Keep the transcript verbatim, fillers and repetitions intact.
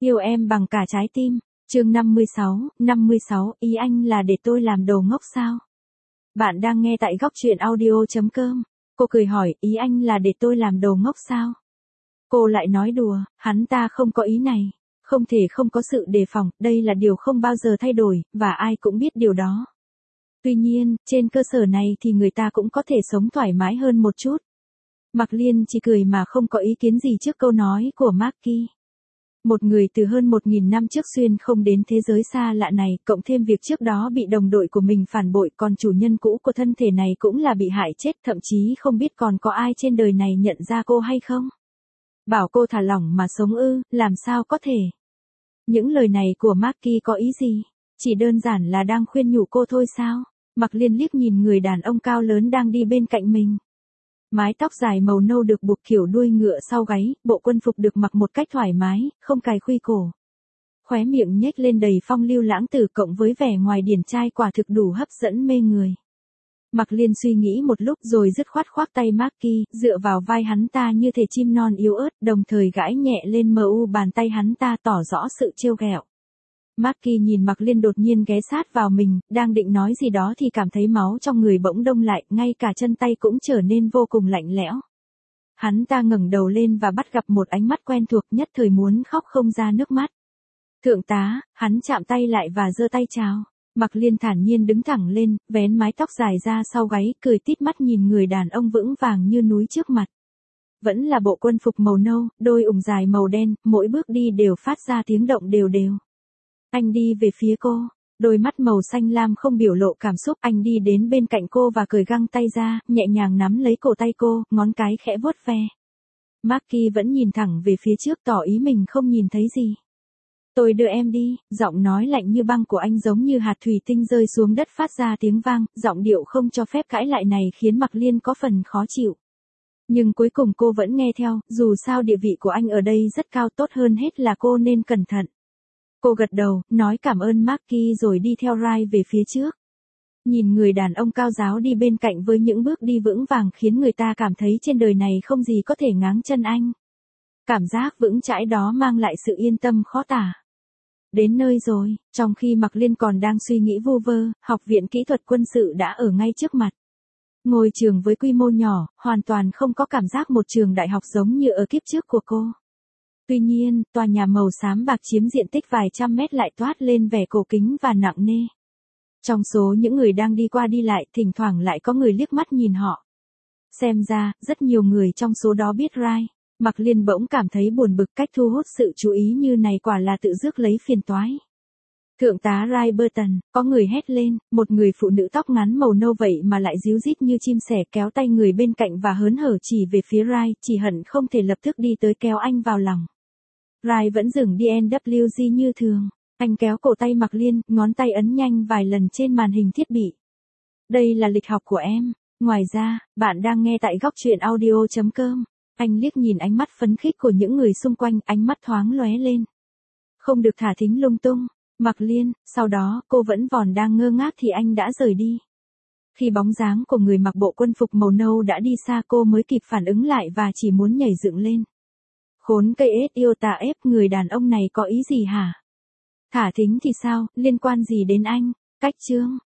Yêu em bằng cả trái tim. Chương năm mươi sáu, năm mươi sáu, ý anh là để tôi làm đồ ngốc sao? Bạn đang nghe tại góc truyện audio chấm com. Cô cười hỏi, ý anh là để tôi làm đồ ngốc sao? Cô lại nói đùa, hắn ta không có ý này. Không thể không có sự đề phòng, đây là điều không bao giờ thay đổi, và ai cũng biết điều đó. Tuy nhiên, trên cơ sở này thì người ta cũng có thể sống thoải mái hơn một chút. Mạc Liên chỉ cười mà không có ý kiến gì trước câu nói của Maki. Một người từ hơn một nghìn năm trước xuyên không đến thế giới xa lạ này, cộng thêm việc trước đó bị đồng đội của mình phản bội, còn chủ nhân cũ của thân thể này cũng là bị hại chết, thậm chí không biết còn có ai trên đời này nhận ra cô hay không. Bảo cô thả lỏng mà sống ư, làm sao có thể. Những lời này của Maki có ý gì? Chỉ đơn giản là đang khuyên nhủ cô thôi sao? Mạc Liên liếc nhìn người đàn ông cao lớn đang đi bên cạnh mình. Mái tóc dài màu nâu được buộc kiểu đuôi ngựa sau gáy, bộ quân phục được mặc một cách thoải mái, không cài khuy cổ. Khóe miệng nhếch lên đầy phong lưu lãng tử cộng với vẻ ngoài điển trai quả thực đủ hấp dẫn mê người. Mạc Liên suy nghĩ một lúc rồi dứt khoát khoác tay Maki, dựa vào vai hắn ta như thể chim non yếu ớt, đồng thời gãi nhẹ lên mờ u bàn tay hắn ta tỏ rõ sự trêu ghẹo. Maki nhìn Mạc Liên đột nhiên ghé sát vào mình, đang định nói gì đó thì cảm thấy máu trong người bỗng đông lại, ngay cả chân tay cũng trở nên vô cùng lạnh lẽo. Hắn ta ngẩng đầu lên và bắt gặp một ánh mắt quen thuộc, nhất thời muốn khóc không ra nước mắt. Thượng tá, hắn chạm tay lại và giơ tay chào. Mạc Liên thản nhiên đứng thẳng lên, vén mái tóc dài ra sau gáy, cười tít mắt nhìn người đàn ông vững vàng như núi trước mặt. Vẫn là bộ quân phục màu nâu, đôi ủng dài màu đen, mỗi bước đi đều phát ra tiếng động đều đều. Anh đi về phía cô, đôi mắt màu xanh lam không biểu lộ cảm xúc, anh đi đến bên cạnh cô và cởi găng tay ra, nhẹ nhàng nắm lấy cổ tay cô, ngón cái khẽ vuốt ve. Maki vẫn nhìn thẳng về phía trước tỏ ý mình không nhìn thấy gì. Tôi đưa em đi, giọng nói lạnh như băng của anh giống như hạt thủy tinh rơi xuống đất phát ra tiếng vang, giọng điệu không cho phép cãi lại này khiến Mạc Liên có phần khó chịu. Nhưng cuối cùng cô vẫn nghe theo, dù sao địa vị của anh ở đây rất cao, tốt hơn hết là cô nên cẩn thận. Cô gật đầu, nói cảm ơn Maki rồi đi theo Rai về phía trước. Nhìn người đàn ông cao ráo đi bên cạnh với những bước đi vững vàng khiến người ta cảm thấy trên đời này không gì có thể ngáng chân anh. Cảm giác vững chãi đó mang lại sự yên tâm khó tả. Đến nơi rồi, trong khi Mạc Liên còn đang suy nghĩ vu vơ, Học viện Kỹ thuật Quân sự đã ở ngay trước mặt. Ngôi trường với quy mô nhỏ, hoàn toàn không có cảm giác một trường đại học giống như ở kiếp trước của cô. Tuy nhiên, tòa nhà màu xám bạc chiếm diện tích vài trăm mét lại toát lên vẻ cổ kính và nặng nề. Trong số những người đang đi qua đi lại, thỉnh thoảng lại có người liếc mắt nhìn họ. Xem ra, rất nhiều người trong số đó biết Rai. Mạc Liên bỗng cảm thấy buồn bực, cách thu hút sự chú ý như này quả là tự rước lấy phiền toái. Thượng tá Rai Burton, có người hét lên, một người phụ nữ tóc ngắn màu nâu vậy mà lại ríu rít như chim sẻ kéo tay người bên cạnh và hớn hở chỉ về phía Rai, chỉ hận không thể lập tức đi tới kéo anh vào lòng. Rai vẫn dừng đê en vê giê như thường, anh kéo cổ tay Mạc Liên, ngón tay ấn nhanh vài lần trên màn hình thiết bị. Đây là lịch học của em, ngoài ra, bạn đang nghe tại góc truyện audio chấm com. Anh liếc nhìn ánh mắt phấn khích của những người xung quanh, ánh mắt thoáng lóe lên. Không được thả thính lung tung, Mạc Liên, sau đó cô vẫn vòn đang ngơ ngác thì anh đã rời đi. Khi bóng dáng của người mặc bộ quân phục màu nâu đã đi xa cô mới kịp phản ứng lại và chỉ muốn nhảy dựng lên. Khốn cây ết yêu tà ép, người đàn ông này có ý gì hả? Thả thính thì sao, liên quan gì đến anh? Cách chương.